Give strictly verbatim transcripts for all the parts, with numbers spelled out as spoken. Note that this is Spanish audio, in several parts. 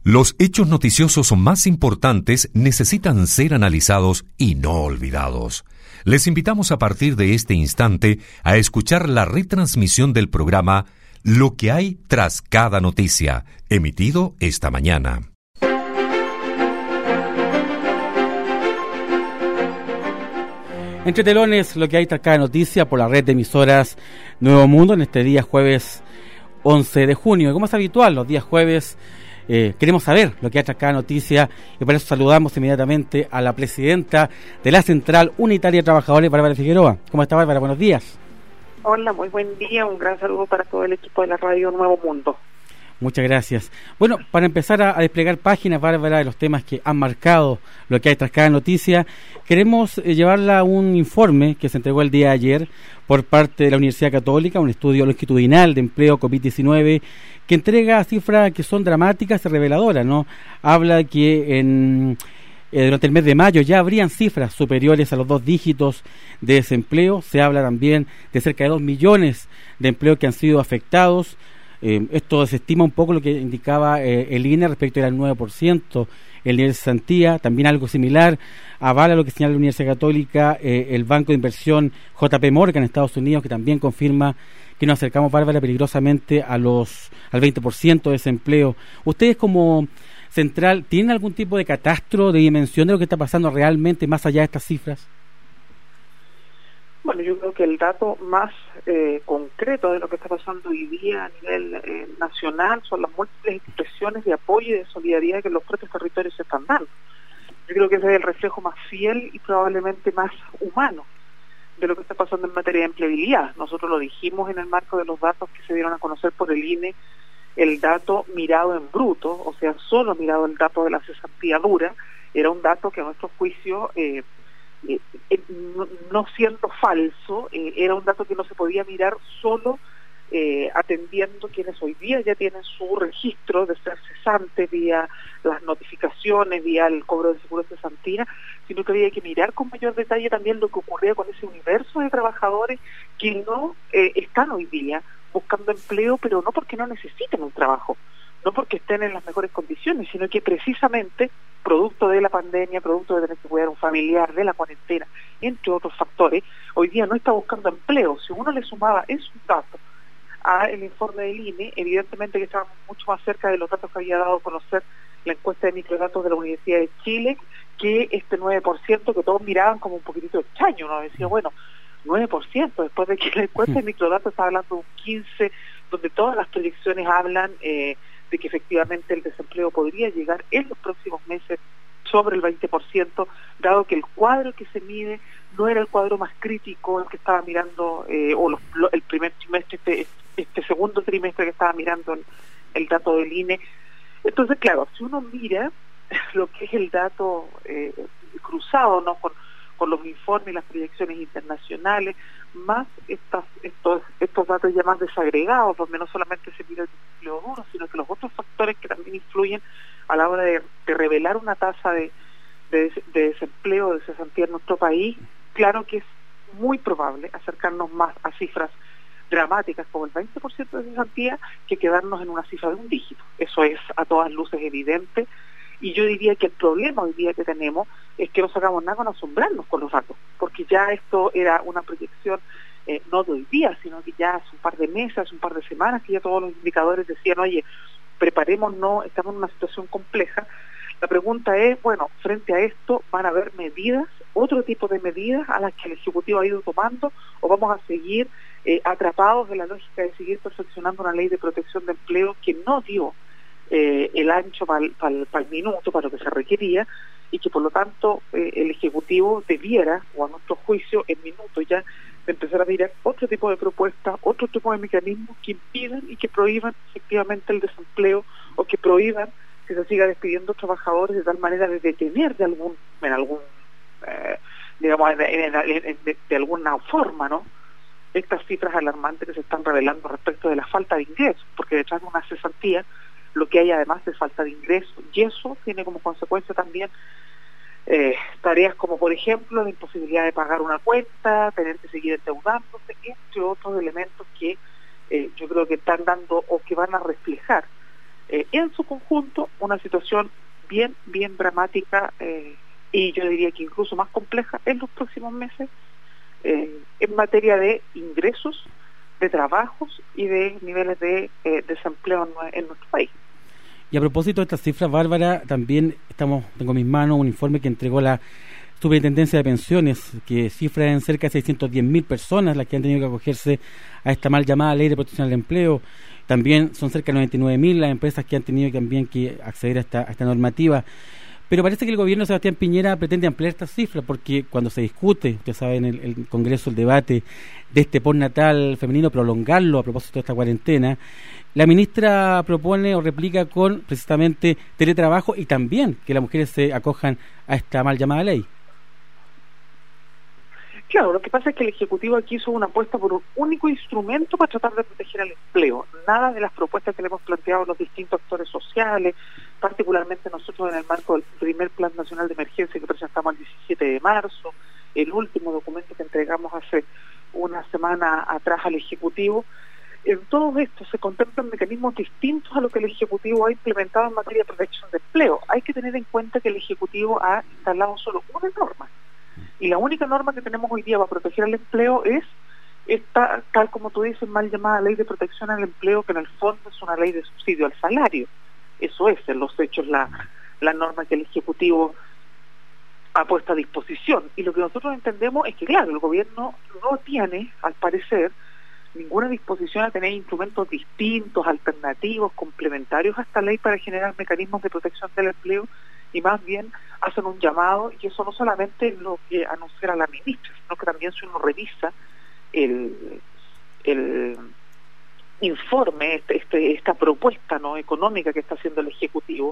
Los hechos noticiosos más importantes necesitan ser analizados y no olvidados. Les invitamos a partir de este instante a escuchar la retransmisión del programa Lo que hay tras cada noticia, emitido esta mañana. Entre telones, lo que hay tras cada noticia por la red de emisoras Nuevo Mundo en este día jueves once de junio. Como es habitual, los días jueves eh, queremos saber lo que hay tras cada noticia y por eso saludamos inmediatamente a la presidenta de la Central Unitaria de Trabajadores, Bárbara Figueroa. ¿Cómo está, Bárbara? Buenos días. Hola, muy buen día. Un gran saludo para todo el equipo de la Radio Nuevo Mundo. Muchas gracias. Bueno, para empezar a, a desplegar páginas, Bárbara, de los temas que han marcado lo que hay tras cada noticia, queremos eh, llevarla a un informe que se entregó el día de ayer por parte de la Universidad Católica, un estudio longitudinal de empleo COVID diecinueve, que entrega cifras que son dramáticas y reveladoras, ¿no? Habla que en eh, durante el mes de mayo ya habrían cifras superiores a los dos dígitos de desempleo. Se habla también de cerca de dos millones de empleos que han sido afectados. Eh, esto desestima un poco lo que indicaba eh, el I N E respecto al nueve por ciento, el nivel de cesantía. También algo similar avala lo que señala la Universidad Católica, eh, el Banco de Inversión J P Morgan en Estados Unidos, que también confirma que nos acercamos, Bárbara, peligrosamente a los al veinte por ciento de desempleo. ¿Ustedes como Central tienen algún tipo de catastro, de dimensión de lo que está pasando realmente más allá de estas cifras? Bueno, yo creo que el dato más eh, concreto de lo que está pasando hoy día a nivel eh, nacional son las múltiples expresiones de apoyo y de solidaridad que los propios territorios se están dando. Yo creo que ese es el reflejo más fiel y probablemente más humano de lo que está pasando en materia de empleabilidad. Nosotros lo dijimos en el marco de los datos que se dieron a conocer por el I N E, el dato mirado en bruto, o sea, solo mirado el dato de la cesantía dura, era un dato que a nuestro juicio... Eh, Eh, eh, no, no siendo falso, eh, era un dato que no se podía mirar solo eh, atendiendo quienes hoy día ya tienen su registro de ser cesante vía las notificaciones, vía el cobro de seguro de cesantía, sino que había que mirar con mayor detalle también lo que ocurría con ese universo de trabajadores que no eh, están hoy día buscando empleo, pero no porque no necesiten un trabajo, no porque estén en las mejores condiciones, sino que precisamente producto de la pandemia, producto de tener que cuidar a un familiar, de la cuarentena, entre otros factores, hoy día no está buscando empleo. Si uno le sumaba esos datos al informe del I N E, evidentemente que estaba mucho más cerca de los datos que había dado a conocer la encuesta de microdatos de la Universidad de Chile, que este nueve por ciento que todos miraban como un poquitito extraño. Uno decía, bueno, nueve por ciento, después de que la encuesta de microdatos está hablando de un quince por ciento, donde todas las proyecciones hablan eh, de que efectivamente el desempleo podría llegar en los próximos meses sobre el veinte por ciento, dado que el cuadro que se mide no era el cuadro más crítico el que estaba mirando, eh, o los, lo, el primer trimestre, este, este segundo trimestre que estaba mirando el, el dato del I N E. Entonces, claro, si uno mira lo que es el dato eh, cruzado, ¿no?, con, con los informes y las proyecciones internacionales, más estas, estos, estos datos ya más desagregados, donde no solamente se mira el desempleo duro, sino que los otros factores que también influyen a la hora de, de revelar una tasa de, de, de desempleo, de cesantía en nuestro país, claro que es muy probable acercarnos más a cifras dramáticas como el veinte por ciento de cesantía que quedarnos en una cifra de un dígito. Eso es a todas luces evidente. Y yo diría que el problema hoy día que tenemos es que no sacamos nada con asombrarnos con los datos, porque ya esto era una proyección eh, no de hoy día, sino que ya hace un par de meses, hace un par de semanas que ya todos los indicadores decían, oye, preparémonos, estamos en una situación compleja. La pregunta es, bueno, frente a esto, ¿van a haber medidas, otro tipo de medidas a las que el Ejecutivo ha ido tomando, o vamos a seguir eh, atrapados en la lógica de seguir perfeccionando una ley de protección de empleo que no dio Eh, el ancho para el, para, el, para el minuto, para lo que se requería, y que por lo tanto eh, el Ejecutivo debiera, o a nuestro juicio, en minuto ya, de empezar a mirar otro tipo de propuestas, otro tipo de mecanismos que impidan y que prohíban efectivamente el desempleo, o que prohíban que se siga despidiendo trabajadores de tal manera de detener de algún, en algún, eh, digamos, en, en, en, de, de alguna forma, ¿no?, estas cifras alarmantes que se están revelando respecto de la falta de ingresos, porque detrás de una cesantía lo que hay además de falta de ingresos, y eso tiene como consecuencia también eh, tareas como, por ejemplo, la imposibilidad de pagar una cuenta, tener que seguir endeudándose, entre otros elementos que eh, yo creo que están dando o que van a reflejar eh, en su conjunto una situación bien, bien dramática eh, y yo diría que incluso más compleja en los próximos meses eh, en materia de ingresos, de trabajos y de niveles de eh, desempleo en, en nuestro país. Y a propósito de estas cifras, Bárbara, también estamos tengo en mis manos un informe que entregó la Superintendencia de Pensiones, que cifra en cerca de seiscientas diez mil personas las que han tenido que acogerse a esta mal llamada Ley de Protección al Empleo. También son cerca de noventa y nueve mil las empresas que han tenido también que acceder a esta, a esta normativa. Pero parece que el gobierno de Sebastián Piñera pretende ampliar estas cifras, porque cuando se discute, usted sabe, en el, el Congreso, el debate de este postnatal femenino, prolongarlo a propósito de esta cuarentena, la ministra propone o replica con precisamente teletrabajo y también que las mujeres se acojan a esta mal llamada ley. Claro, lo que pasa es que el Ejecutivo aquí hizo una apuesta por un único instrumento para tratar de proteger el empleo. Nada de las propuestas que le hemos planteado a los distintos actores sociales, particularmente nosotros en el marco del primer Plan Nacional de Emergencia que presentamos el diecisiete de marzo, el último documento que entregamos hace una semana atrás al Ejecutivo. En todo esto se contemplan mecanismos distintos a lo que el Ejecutivo ha implementado en materia de protección de empleo. Hay que tener en cuenta que el Ejecutivo ha instalado solo una norma. Y la única norma que tenemos hoy día para proteger el empleo es esta, tal como tú dices, mal llamada Ley de Protección al Empleo, que en el fondo es una ley de subsidio al salario. Eso es, en los hechos, la, la norma que el Ejecutivo ha puesto a disposición. Y lo que nosotros entendemos es que, claro, el gobierno no tiene, al parecer, ninguna disposición a tener instrumentos distintos, alternativos, complementarios a esta ley para generar mecanismos de protección del empleo, y más bien hacen un llamado, y eso no solamente es lo que anunciara la ministra, sino que también si uno revisa el, el informe, este, este, esta propuesta no económica que está haciendo el Ejecutivo,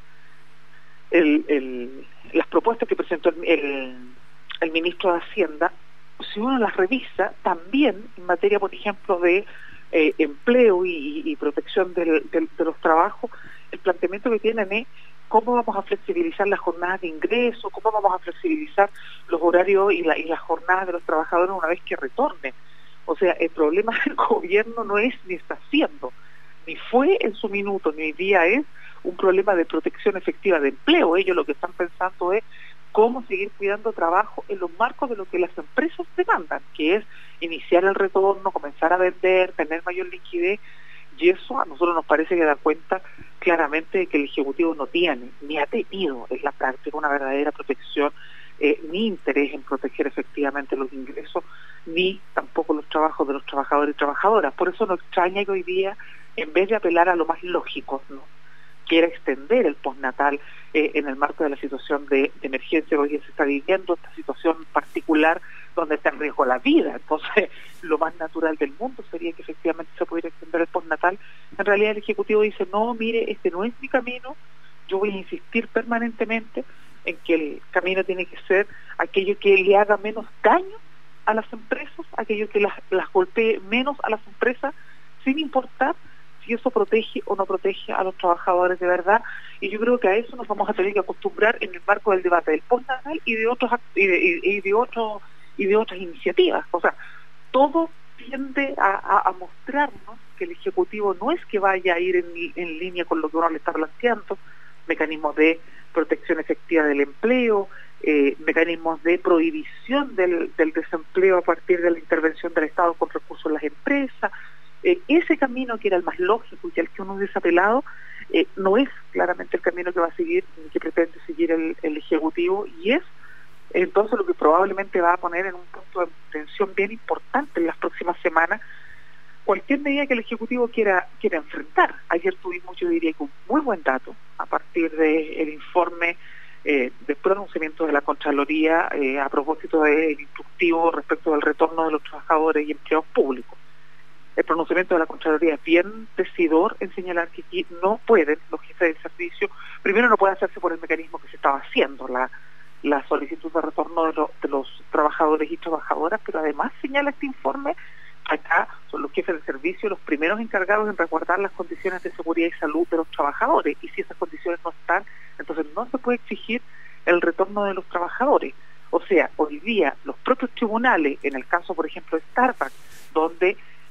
el, el, las propuestas que presentó el, el, el ministro de Hacienda, si uno las revisa, también en materia, por ejemplo, de eh, empleo y, y protección del, del, de los trabajos, el planteamiento que tienen es cómo vamos a flexibilizar las jornadas de ingreso, cómo vamos a flexibilizar los horarios y, la, y las jornadas de los trabajadores una vez que retornen. O sea, el problema del gobierno no es ni está siendo, ni fue en su minuto, ni hoy día es un problema de protección efectiva de empleo. Ellos lo que están pensando es cómo seguir cuidando trabajo en los marcos de lo que las empresas demandan, que es iniciar el retorno, comenzar a vender, tener mayor liquidez, y eso a nosotros nos parece que da cuenta claramente de que el Ejecutivo no tiene, ni ha tenido en la práctica una verdadera protección, eh, ni interés en proteger efectivamente los ingresos, ni tampoco los trabajos de los trabajadores y trabajadoras. Por eso nos extraña que hoy día, en vez de apelar a lo más lógico, ¿no?, quiera extender el postnatal eh, en el marco de la situación de, de emergencia que hoy día se está viviendo, esta situación particular donde está en riesgo la vida. Entonces, lo más natural del mundo sería que efectivamente se pudiera extender el postnatal. En realidad el Ejecutivo dice, no, mire, este no es mi camino, yo voy a insistir permanentemente en que el camino tiene que ser aquello que le haga menos daño a las empresas, aquello que las, las golpee menos a las empresas, sin importar si eso protege o no protege a los trabajadores de verdad. Y yo creo que a eso nos vamos a tener que acostumbrar en el marco del debate del postnatal y de otros y de, y de otros y de otras iniciativas. O sea, todo tiende a, a, a mostrarnos que el Ejecutivo no es que vaya a ir en, en línea con lo que uno le está planteando, mecanismos de protección efectiva del empleo, eh, mecanismos de prohibición del, del desempleo a partir de la intervención del Estado con recursos en las empresas. Eh, ese camino que era el más lógico y al que uno hubiese apelado, eh, no es claramente el camino que va a seguir, ni que pretende seguir el, el Ejecutivo, y es entonces lo que probablemente va a poner en un punto de tensión bien importante en las próximas semanas cualquier medida que el Ejecutivo quiera quiera enfrentar. Ayer tuvimos, yo diría que un muy buen dato a partir del informe eh, de pronunciamiento de la Contraloría eh, a propósito del instructivo respecto del retorno de los trabajadores y empleados públicos. El pronunciamiento de la Contraloría es bien decidor en señalar que aquí no pueden los jefes del servicio, primero no puede hacerse por el mecanismo que se estaba haciendo, la, la solicitud de retorno de, lo, de los trabajadores y trabajadoras, pero además señala este informe, acá son los jefes de servicio los primeros encargados en resguardar las condiciones de seguridad y salud de los trabajadores, y si esas condiciones no están, entonces no se puede exigir el retorno de los trabajadores. O sea, hoy día los propios tribunales, en el caso por ejemplo de Starbucks, donde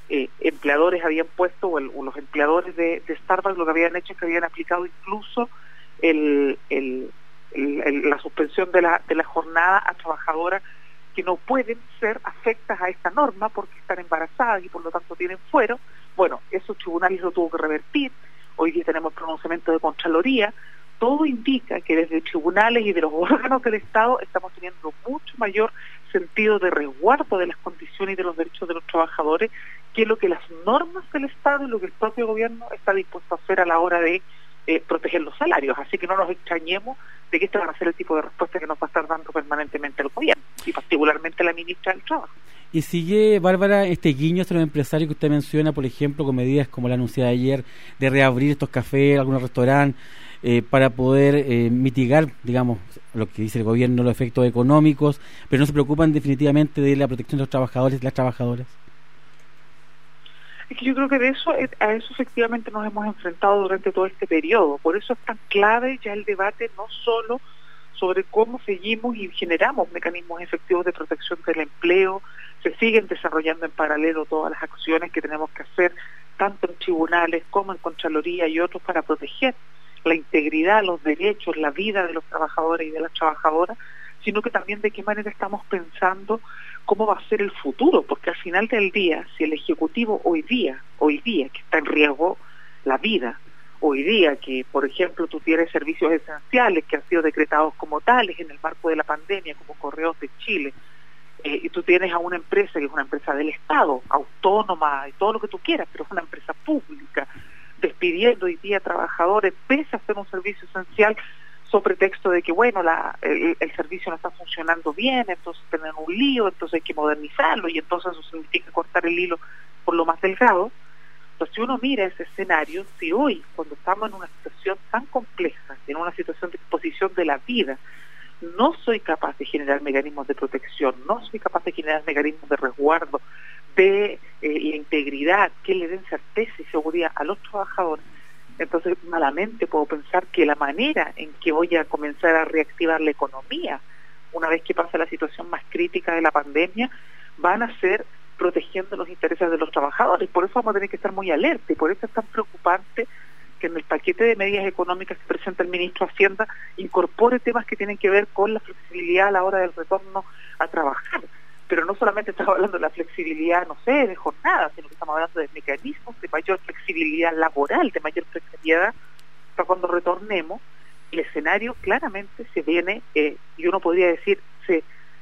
eh, empleadores habían puesto, o, el, o los empleadores de, de Starbucks lo que habían hecho es que habían aplicado incluso el, el, el, el, la suspensión de la, de la jornada a trabajadoras que no pueden ser afectas a esta norma porque están embarazadas y por lo tanto tienen fuero. Bueno, esos tribunales lo tuvo que revertir. Hoy día tenemos pronunciamiento de Contraloría. Todo indica que desde tribunales y de los órganos del Estado estamos teniendo mucho mayor sentido de resguardo de las condiciones y de los derechos de los trabajadores que lo que las normas del Estado y lo que el propio gobierno está dispuesto a hacer a la hora de eh, proteger los salarios. Así que no nos extrañemos de que este va a ser el tipo de respuesta que nos va a estar dando permanentemente el gobierno y particularmente la ministra del Trabajo. Y sigue, Bárbara, este guiño hacia los empresarios que usted menciona, por ejemplo, con medidas como la anunciada ayer de reabrir estos cafés, algunos restaurantes, eh, para poder eh, mitigar, digamos, lo que dice el gobierno, los efectos económicos, pero no se preocupan definitivamente de la protección de los trabajadores y las trabajadoras. Es que yo creo que de eso, a eso efectivamente nos hemos enfrentado durante todo este periodo. Por eso es tan clave ya el debate, no solo sobre cómo seguimos y generamos mecanismos efectivos de protección del empleo, se siguen desarrollando en paralelo todas las acciones que tenemos que hacer, tanto en tribunales como en Contraloría y otros, para proteger la integridad, los derechos, la vida de los trabajadores y de las trabajadoras, sino que también de qué manera estamos pensando cómo va a ser el futuro, porque al final del día, si el Ejecutivo hoy día, hoy día que está en riesgo la vida, hoy día que, por ejemplo, tú tienes servicios esenciales que han sido decretados como tales en el marco de la pandemia, como Correos de Chile, eh, y tú tienes a una empresa que es una empresa del Estado, autónoma y todo lo que tú quieras, pero es una empresa pública, despidiendo hoy día trabajadores, pese a ser un servicio esencial, sobre pretexto de que, bueno, la, el, el servicio no está funcionando bien, entonces tienen un lío, entonces hay que modernizarlo, y entonces eso significa cortar el hilo por lo más delgado. Entonces, si uno mira ese escenario, si hoy, cuando estamos en una situación tan compleja, en una situación de exposición de la vida, no soy capaz de generar mecanismos de protección, no soy capaz de generar mecanismos de resguardo, de eh, integridad, que le den certeza y seguridad a los trabajadores, entonces malamente puedo pensar que la manera en que voy a comenzar a reactivar la economía, una vez que pase la situación más crítica de la pandemia, van a ser protegiendo los intereses de los trabajadores. Por eso vamos a tener que estar muy alerta, y por eso es tan preocupante que en el paquete de medidas económicas que presenta el ministro de Hacienda incorpore temas que tienen que ver con la flexibilidad a la hora del retorno a trabajar. Pero no solamente estamos hablando de la flexibilidad, no sé, de jornada, sino que estamos hablando de mecanismos de mayor flexibilidad laboral, de mayor flexibilidad para cuando retornemos. El escenario claramente se viene, eh, y uno podría decir, se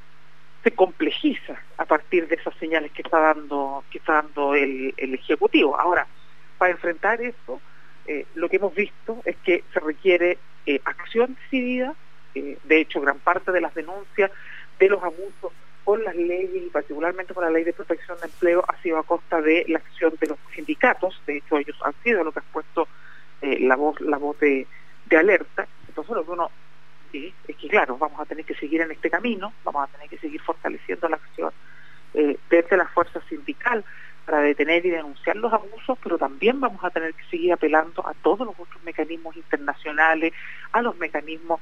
se complejiza a partir de esas señales que está dando que está dando el, el Ejecutivo. Ahora, para enfrentar eso, eh, lo que hemos visto es que se requiere eh, acción decidida. Eh, de hecho, gran parte de las denuncias de los abusos con las leyes y particularmente con la ley de protección de empleo ha sido a costa de la acción de los sindicatos. De hecho, ellos han sido los que han puesto eh, la voz la voz de, de alerta. Entonces, lo que uno sí, es que, claro, vamos a tener que seguir en este camino, vamos a tener que seguir fortaleciendo la acción eh, desde la fuerza sindical para detener y denunciar los abusos, pero también vamos a tener que seguir apelando a todos los otros mecanismos internacionales, a los mecanismos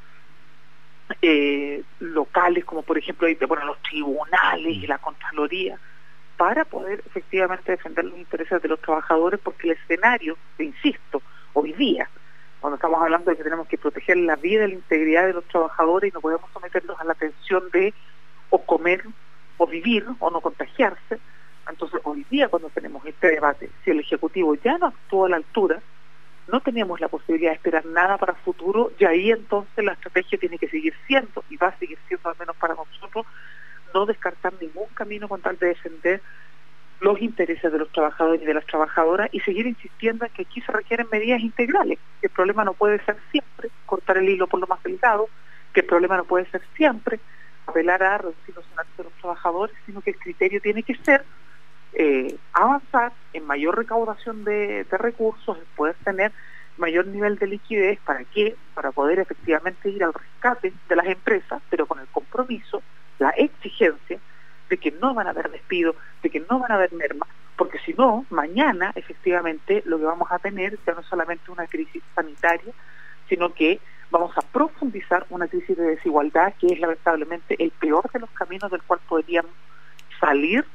Eh, locales, como por ejemplo bueno, los tribunales y la Contraloría, para poder efectivamente defender los intereses de los trabajadores, porque el escenario, insisto, hoy día, cuando estamos hablando de que tenemos que proteger la vida y la integridad de los trabajadores y no podemos someterlos a la tensión de o comer o vivir o no contagiarse, entonces hoy día cuando tenemos este debate, si el Ejecutivo ya no actuó a la altura, no tenemos la posibilidad de esperar nada para el futuro, y ahí entonces la estrategia tiene que seguir siendo, y va a seguir siendo, al menos para nosotros, no descartar ningún camino con tal de defender los intereses de los trabajadores y de las trabajadoras, y seguir insistiendo en que aquí se requieren medidas integrales, que el problema no puede ser siempre cortar el hilo por lo más delgado, que el problema no puede ser siempre apelar a reducir los salarios de los trabajadores, sino que el criterio tiene que ser Eh, avanzar en mayor recaudación de, de recursos, en poder tener mayor nivel de liquidez. ¿Para qué? Para poder efectivamente ir al rescate de las empresas, pero con el compromiso, la exigencia de que no van a haber despidos, de que no van a haber mermas, porque si no, mañana efectivamente lo que vamos a tener ya no es solamente una crisis sanitaria, sino que vamos a profundizar una crisis de desigualdad que es lamentablemente el peor de los caminos del cual podríamos salir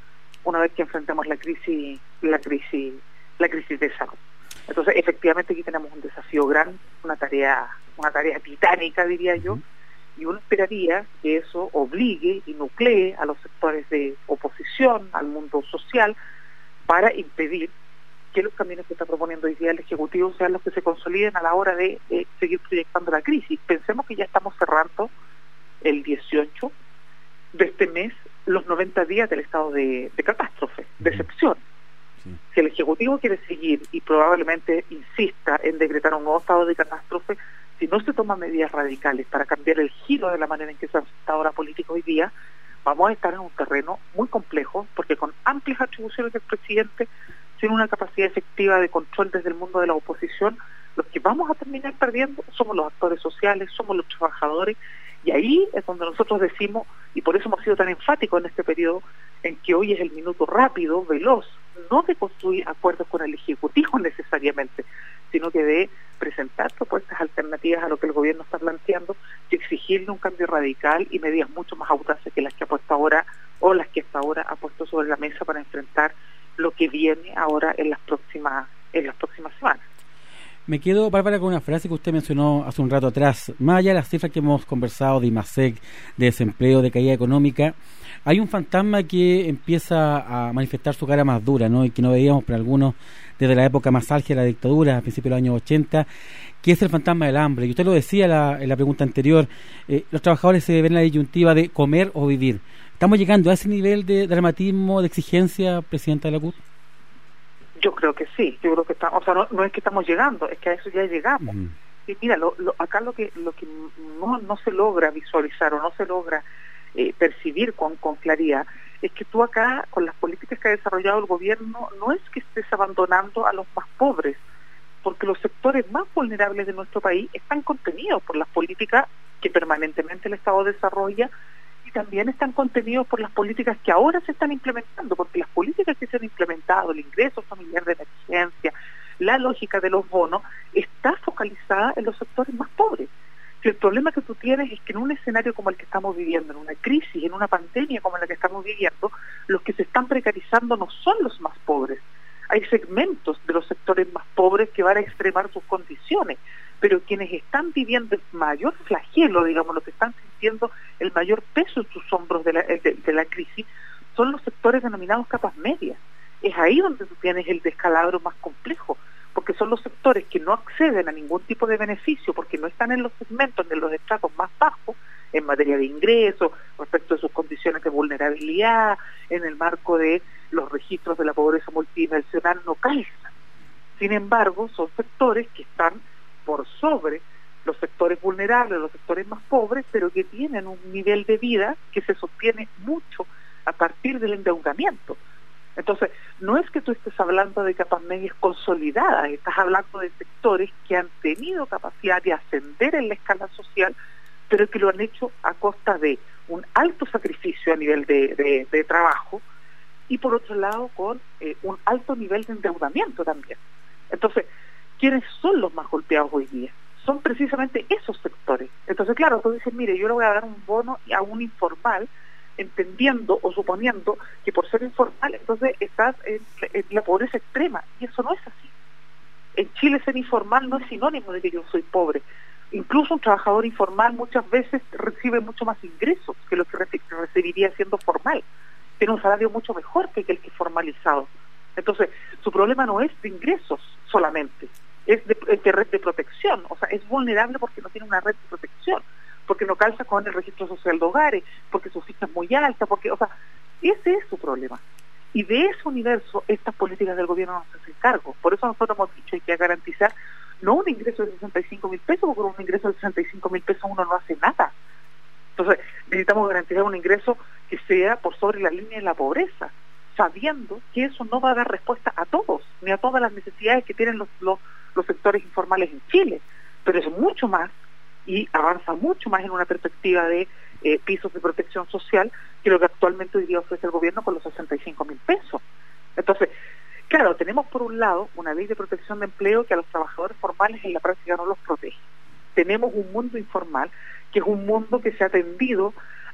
una vez que enfrentemos la crisis, la crisis, la crisis de salud. Entonces, efectivamente aquí tenemos un desafío grande, una tarea, una tarea titánica, diría yo, y uno esperaría que eso obligue y nuclee a los sectores de oposición, al mundo social, para impedir que los caminos que está proponiendo hoy día el Ejecutivo sean los que se consoliden a la hora de eh, seguir proyectando la crisis. Pensemos que ya estamos cerrando el dieciocho de este mes los noventa días del estado de, de catástrofe, de excepción. Sí. Si el Ejecutivo quiere seguir y probablemente insista en decretar un nuevo estado de catástrofe, si no se toman medidas radicales para cambiar el giro de la manera en que se está ahora político hoy día, vamos a estar en un terreno muy complejo, porque con amplias atribuciones del presidente, sin una capacidad efectiva de control desde el mundo de la oposición, los que vamos a terminar perdiendo somos los actores sociales, somos los trabajadores, y ahí es donde nosotros decimos, y por eso hemos sido tan enfáticos en este periodo, en que hoy es el minuto rápido, veloz, no de construir acuerdos con el Ejecutivo necesariamente, sino que de presentar propuestas alternativas a lo que el gobierno está planteando, y exigirle un cambio radical y medidas mucho más audaces que las que ha puesto ahora, o las que hasta ahora ha puesto sobre la mesa para enfrentar lo que viene ahora en las próximas, en las próximas semanas. Me quedo, Bárbara, con una frase que usted mencionó hace un rato atrás. Más allá de las cifras que hemos conversado de IMASEC, de desempleo, de caída económica, hay un fantasma que empieza a manifestar su cara más dura, ¿no? Y que no veíamos por algunos desde la época más álgida de la dictadura, a principios de los años ochenta, que es el fantasma del hambre. Y usted lo decía la, en la pregunta anterior, eh, los trabajadores se ven en la disyuntiva de comer o vivir. ¿Estamos llegando a ese nivel de dramatismo, de exigencia, presidenta de la C U T? Yo creo que sí, yo creo que estamos, o sea, no, no es que estamos llegando, es que a eso ya llegamos. Uh-huh. Y mira, lo, lo, acá lo que lo que no, no se logra visualizar o no se logra eh, percibir con, con claridad es que tú acá, con las políticas que ha desarrollado el gobierno, no es que estés abandonando a los más pobres, porque los sectores más vulnerables de nuestro país están contenidos por las políticas que permanentemente el Estado desarrolla, y también están contenidos por las políticas que ahora se están implementando, porque las políticas que se han implementado, el ingreso familiar de emergencia, la lógica de los bonos, está focalizada en los sectores más pobres. Si el problema que tú tienes es que en un escenario como el que estamos viviendo, en una crisis, en una pandemia como la que estamos viviendo, los que se están precarizando no son los más pobres. Hay segmentos de los sectores más pobres que van a extremar sus condiciones, pero quienes están viviendo el mayor flagelo, digamos, los que están sintiendo el mayor peso en sus hombros de la, de, de la crisis, son los sectores denominados capas medias. Es ahí donde tú tienes el descalabro más complejo, porque son los sectores que no acceden a ningún tipo de beneficio, porque no están en los segmentos, en los estratos más bajos, en materia de ingresos, respecto de sus condiciones de vulnerabilidad, en el marco de los registros de la pobreza multidimensional, no calzan. Sin embargo, son sectores que están por sobre los sectores vulnerables, los sectores más pobres, pero que tienen un nivel de vida que se sostiene mucho a partir del endeudamiento. Entonces, no es que tú estés hablando de capas medias consolidadas, estás hablando de sectores que han tenido capacidad de ascender en la escala social, pero que lo han hecho a costa de un alto sacrificio a nivel de, de, de trabajo, y por otro lado con eh, un alto nivel de endeudamiento también. Entonces, ¿quiénes son los más golpeados hoy día? Son precisamente esos sectores. Entonces, claro, tú dices, mire, yo le voy a dar un bono a un informal, entendiendo o suponiendo que por ser informal, entonces estás en, en la pobreza extrema, y eso no es así. En Chile ser informal no es sinónimo de que yo soy pobre. Incluso un trabajador informal muchas veces recibe mucho más ingresos que lo que recibiría siendo formal. Tiene un salario mucho mejor que el que es formalizado. Entonces, su problema no es de ingresos solamente, es de, es de red de protección. O sea, es vulnerable porque no tiene una red de protección, porque no calza con el registro social de hogares, porque su ficha es muy alta, porque, o sea, ese es su problema. Y de ese universo, estas políticas del gobierno no se hacen cargo. Por eso nosotros hemos dicho, hay que garantizar no un ingreso de sesenta y cinco mil pesos, porque con un ingreso de sesenta y cinco mil pesos uno no hace nada. Entonces, necesitamos garantizar un ingreso que sea por sobre la línea de la pobreza, sabiendo que eso no va a dar respuesta a todos, ni a todas las necesidades que tienen los, los, los sectores informales en Chile, pero es mucho más y avanza mucho más en una perspectiva de eh, pisos de protección social que lo que actualmente hoy día ofrece el gobierno con los sesenta y cinco mil pesos. Entonces, claro, tenemos por un lado una ley de protección de empleo que a los trabajadores formales en la práctica no los protege. Tenemos un mundo informal que es un mundo que se ha tendido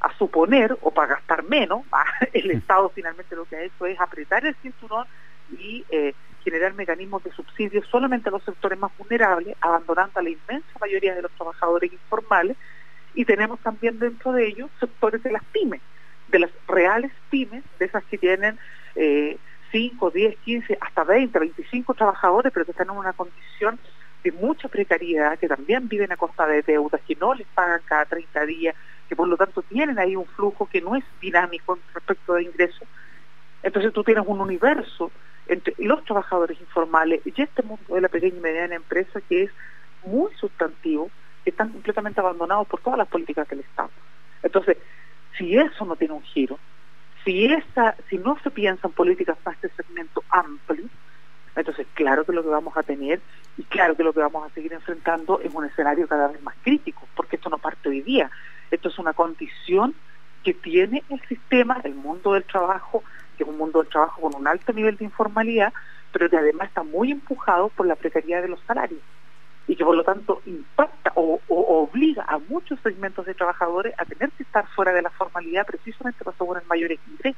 a suponer, o para gastar menos, el Estado finalmente lo que ha hecho es apretar el cinturón y eh, generar mecanismos de subsidio solamente a los sectores más vulnerables, abandonando a la inmensa mayoría de los trabajadores informales, y tenemos también dentro de ellos sectores de las pymes, de las reales pymes, de esas que tienen eh, cinco, diez, quince, hasta veinte, veinticinco trabajadores, pero que están en una condición de mucha precariedad, que también viven a costa de deudas, que no les pagan cada treinta días, que por lo tanto tienen ahí un flujo que no es dinámico respecto de ingresos. Entonces tú tienes un universo entre los trabajadores informales y este mundo de la pequeña y mediana empresa que es muy sustantivo, que están completamente abandonados por todas las políticas del Estado. Entonces, si eso no tiene un giro, si esa, si no se piensan políticas para este segmento amplio, entonces claro que lo que vamos a tener, y claro que lo que vamos a seguir enfrentando es un escenario cada vez más crítico, porque esto no parte hoy día, esto es una condición que tiene el sistema, el mundo del trabajo, que es un mundo del trabajo con un alto nivel de informalidad, pero que además está muy empujado por la precariedad de los salarios, y que por lo tanto impacta o, o obliga a muchos segmentos de trabajadores a tener que estar fuera de la formalidad precisamente para asegurar mayores ingresos.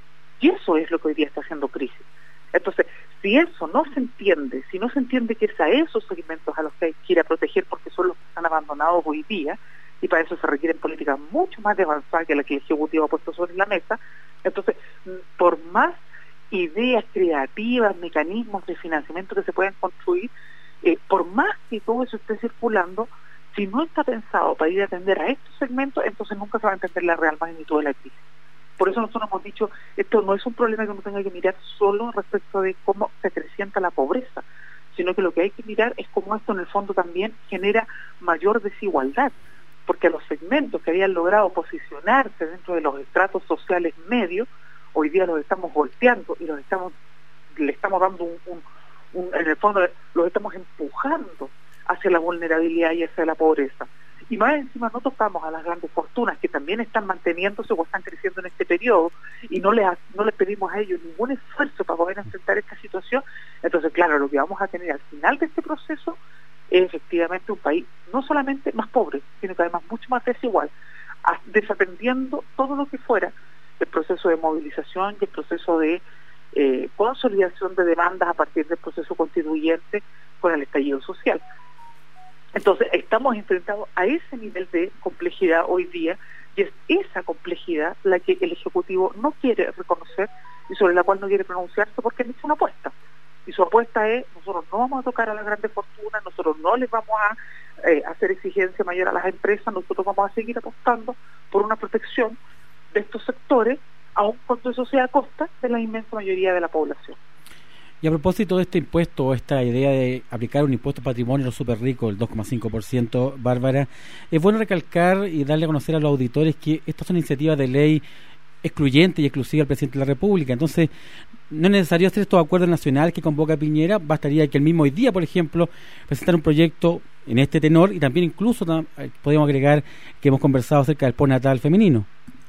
Y eso es lo que hoy día está haciendo crisis. Entonces, si eso no se entiende, si no se entiende que es a esos segmentos a los que hay que ir a proteger porque son los que están abandonados hoy día, y para eso se requieren políticas mucho más avanzadas que la que el Ejecutivo ha puesto sobre la mesa, entonces, por más ideas creativas, mecanismos de financiamiento que se puedan construir, eh, por más que todo eso esté circulando, si no está pensado para ir a atender a estos segmentos, entonces nunca se va a entender la real magnitud de la crisis. Por eso nosotros hemos dicho, esto no es un problema que uno tenga que mirar solo respecto de cómo se acrecienta la pobreza, sino que lo que hay que mirar es cómo esto en el fondo también genera mayor desigualdad, porque a los segmentos que habían logrado posicionarse dentro de los estratos sociales medios, hoy día los estamos volteando y los estamos le estamos dando un, un, un en el fondo los estamos empujando hacia la vulnerabilidad y hacia la pobreza. Y más encima no tocamos a las grandes fortunas que también están manteniéndose o están creciendo en este periodo, y no les, no les pedimos a ellos ningún esfuerzo para poder enfrentar esta situación. Entonces, claro, lo que vamos a tener al final de este proceso es efectivamente un país no solamente más pobre, sino que además mucho más desigual, desatendiendo todo lo que fuera el proceso de movilización y el proceso de eh, consolidación de demandas a partir del proceso constituyente con el estallido social. Entonces, estamos enfrentados a ese nivel de complejidad hoy día, y es esa complejidad la que el Ejecutivo no quiere reconocer y sobre la cual no quiere pronunciarse, porque han hecho una apuesta. Y su apuesta es, nosotros no vamos a tocar a las grandes fortunas, nosotros no les vamos a eh, hacer exigencia mayor a las empresas, nosotros vamos a seguir apostando por una protección de estos sectores, aun cuando eso sea a costa de la inmensa mayoría de la población. Y a propósito de este impuesto, o esta idea de aplicar un impuesto patrimonio a los súper ricos, el dos coma cinco por ciento, Bárbara, es bueno recalcar y darle a conocer a los auditores que estas son iniciativas de ley excluyente y exclusiva al presidente de la República. Entonces, no es necesario hacer estos acuerdos nacionales que convoca Piñera, bastaría que el mismo hoy día, por ejemplo, presentar un proyecto en este tenor, y también incluso podemos agregar que hemos conversado acerca del postnatal femenino.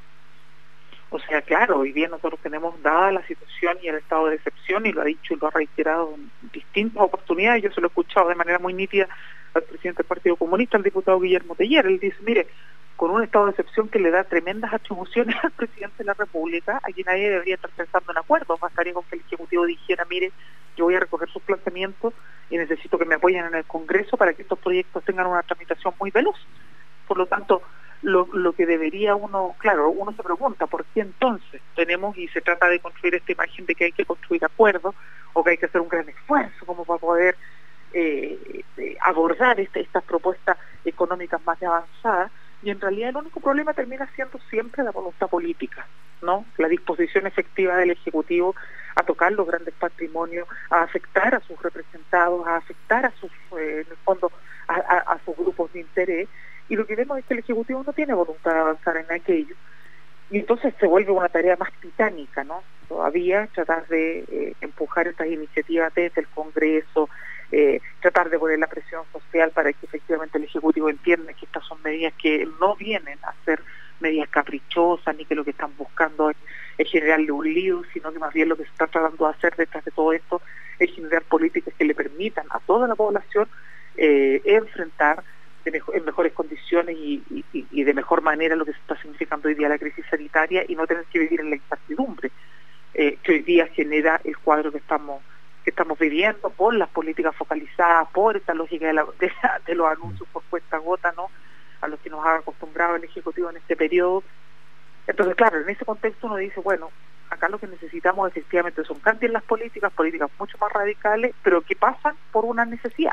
O sea, claro, hoy día nosotros tenemos, dada la situación y el estado de excepción, y lo ha dicho y lo ha reiterado en distintas oportunidades, yo se lo he escuchado de manera muy nítida al presidente del Partido Comunista, al diputado Guillermo Teller. Él dice, mire, con un estado de excepción que le da tremendas atribuciones al presidente de la República, aquí nadie debería estar pensando en acuerdos, bastaría con que el Ejecutivo dijera, mire, yo voy a recoger sus planteamientos y necesito que me apoyen en el Congreso para que estos proyectos tengan una tramitación muy veloz. Por lo tanto, Lo, lo que debería uno, claro, uno se pregunta, ¿por qué entonces tenemos, y se trata de construir esta imagen de que hay que construir acuerdos, o que hay que hacer un gran esfuerzo como para poder eh, eh, abordar este, estas propuestas económicas más avanzadas, y en realidad el único problema termina siendo siempre la voluntad política, ¿no? La disposición efectiva del Ejecutivo a tocar los grandes patrimonios, a afectar a sus representados, a afectar a sus, eh, en el fondo, a, a, a sus grupos de interés. Y lo que vemos es que el Ejecutivo no tiene voluntad de avanzar en aquello. Y entonces se vuelve una tarea más titánica, ¿no? Todavía tratar de eh, empujar estas iniciativas desde el Congreso, eh, tratar de poner la presión social para que efectivamente el Ejecutivo entienda que estas son medidas que no vienen a ser medidas caprichosas, ni que lo que están buscando es, es generarle un lío, sino que más bien lo que se está tratando de hacer detrás de todo esto es generar políticas que le permitan a toda la población eh, enfrentar en mejores condiciones condiciones y, y, y de mejor manera lo que se está significando hoy día la crisis sanitaria y no tener que vivir en la incertidumbre eh, que hoy día genera el cuadro que estamos que estamos viviendo por las políticas focalizadas, por esta lógica de, la, de, de los anuncios por cuenta gota, ¿no?, a los que nos ha acostumbrado el Ejecutivo en este periodo. Entonces, claro, en ese contexto uno dice, bueno, acá lo que necesitamos efectivamente son cambios en las políticas, políticas mucho más radicales, pero que pasan por una necesidad,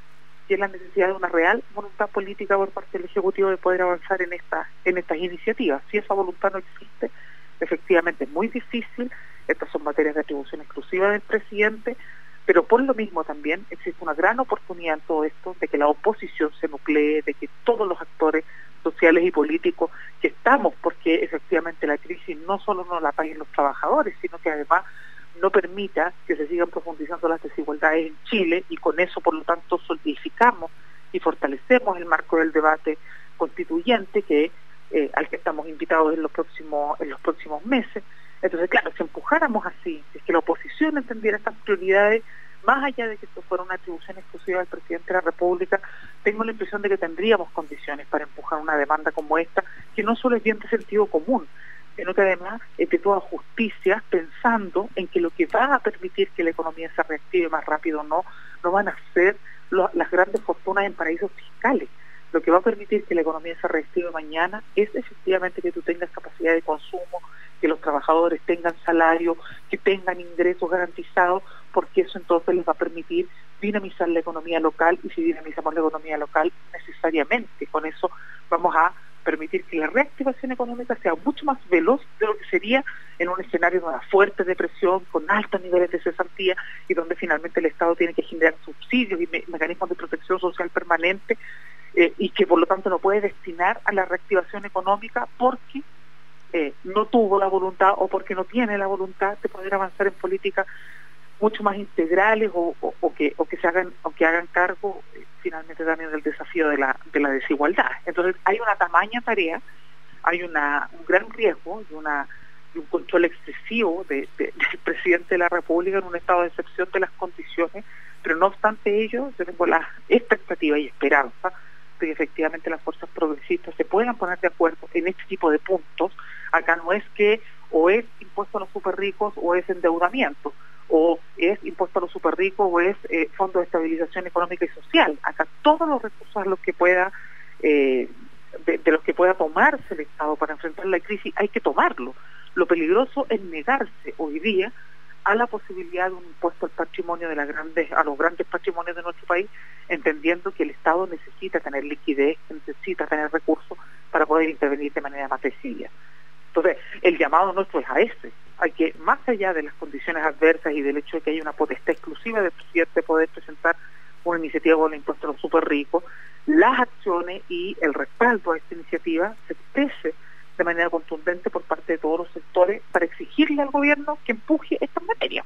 y es la necesidad de una real voluntad política por parte del Ejecutivo de poder avanzar en estas en estas iniciativas. Si esa voluntad no existe, efectivamente es muy difícil. Estas son materias de atribución exclusiva del presidente, pero por lo mismo también existe una gran oportunidad en todo esto de que la oposición se nuclee, de que todos los actores sociales y políticos que estamos, porque efectivamente la crisis no solo no la paguen los trabajadores, sino que además no permita que se sigan profundizando las desigualdades en Chile, y con eso por lo tanto solidificamos y fortalecemos el marco del debate constituyente que eh, al que estamos invitados en los próximos en los próximos meses. Entonces, claro, si empujáramos así, si es que la oposición entendiera estas prioridades, más allá de que esto fuera una atribución exclusiva del presidente de la República, tengo la impresión de que tendríamos condiciones para empujar una demanda como esta, que no solo es bien de sentido común, sino que además es de toda justicia, pensando en que lo que va a permitir que la economía se reactive más rápido no, no van a ser lo, las grandes fortunas en paraísos fiscales. Lo que va a permitir que la economía se reactive mañana es efectivamente que tú tengas capacidad de consumo, que los trabajadores tengan salario, que tengan ingresos garantizados, porque eso entonces les va a permitir dinamizar la economía local, y si dinamizamos la economía local, necesariamente con eso vamos a permitir que la reactivación económica sea mucho más veloz de lo que sería en un escenario de una fuerte depresión, con altos niveles de cesantía, y donde finalmente el Estado tiene que generar subsidios y me mecanismos de protección social permanente, eh, y que por lo tanto no puede destinar a la reactivación económica porque eh, no tuvo la voluntad o porque no tiene la voluntad de poder avanzar en políticas mucho más integrales o, o, o que o que se hagan o que hagan cargo eh, finalmente también del desafío de la de la desigualdad. Entonces hay una tamaña tarea, hay una un gran riesgo y una y un control excesivo de, de, del presidente de la República en un estado de excepción de las condiciones, pero no obstante ello yo tengo la expectativa y esperanza de que efectivamente las fuerzas progresistas se puedan poner de acuerdo en este tipo de puntos. Acá no es que o es impuesto a los super ricos o es endeudamiento, o es impuesto a los super ricos o es eh, fondo de estabilización económica y social. Acá todos los recursos a los que pueda eh, de, de los que pueda tomarse el Estado para enfrentar la crisis hay que tomarlo. Lo peligroso es negarse hoy día a la posibilidad de un impuesto al patrimonio de las grandes, a los grandes patrimonios de nuestro país, entendiendo que el Estado necesita tener liquidez, necesita tener recursos para poder intervenir de manera más decisiva. Entonces, el llamado nuestro es a ese. Hay que, más allá de las condiciones adversas y del hecho de que hay una potestad exclusiva del presidente de poder presentar una iniciativa con el impuesto a los super ricos, las acciones y el respaldo a esta iniciativa se exprese de manera contundente por parte de todos los sectores para exigirle al gobierno que empuje esta materia.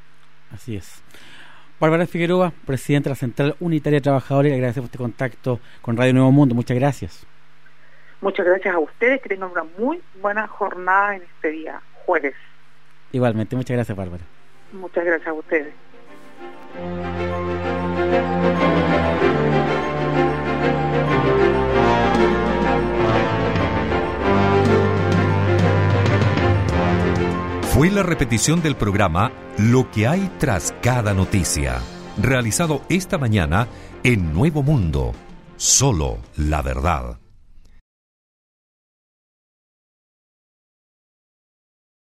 Así es. Bárbara Figueroa, presidenta de la Central Unitaria de Trabajadores, le agradecemos este contacto con Radio Nuevo Mundo. Muchas gracias. Muchas gracias a ustedes, que tengan una muy buena jornada en este día jueves. Igualmente, muchas gracias, Bárbara. Muchas gracias a ustedes. Fue la repetición del programa Lo que hay tras cada noticia, realizado esta mañana en Nuevo Mundo. Solo la verdad.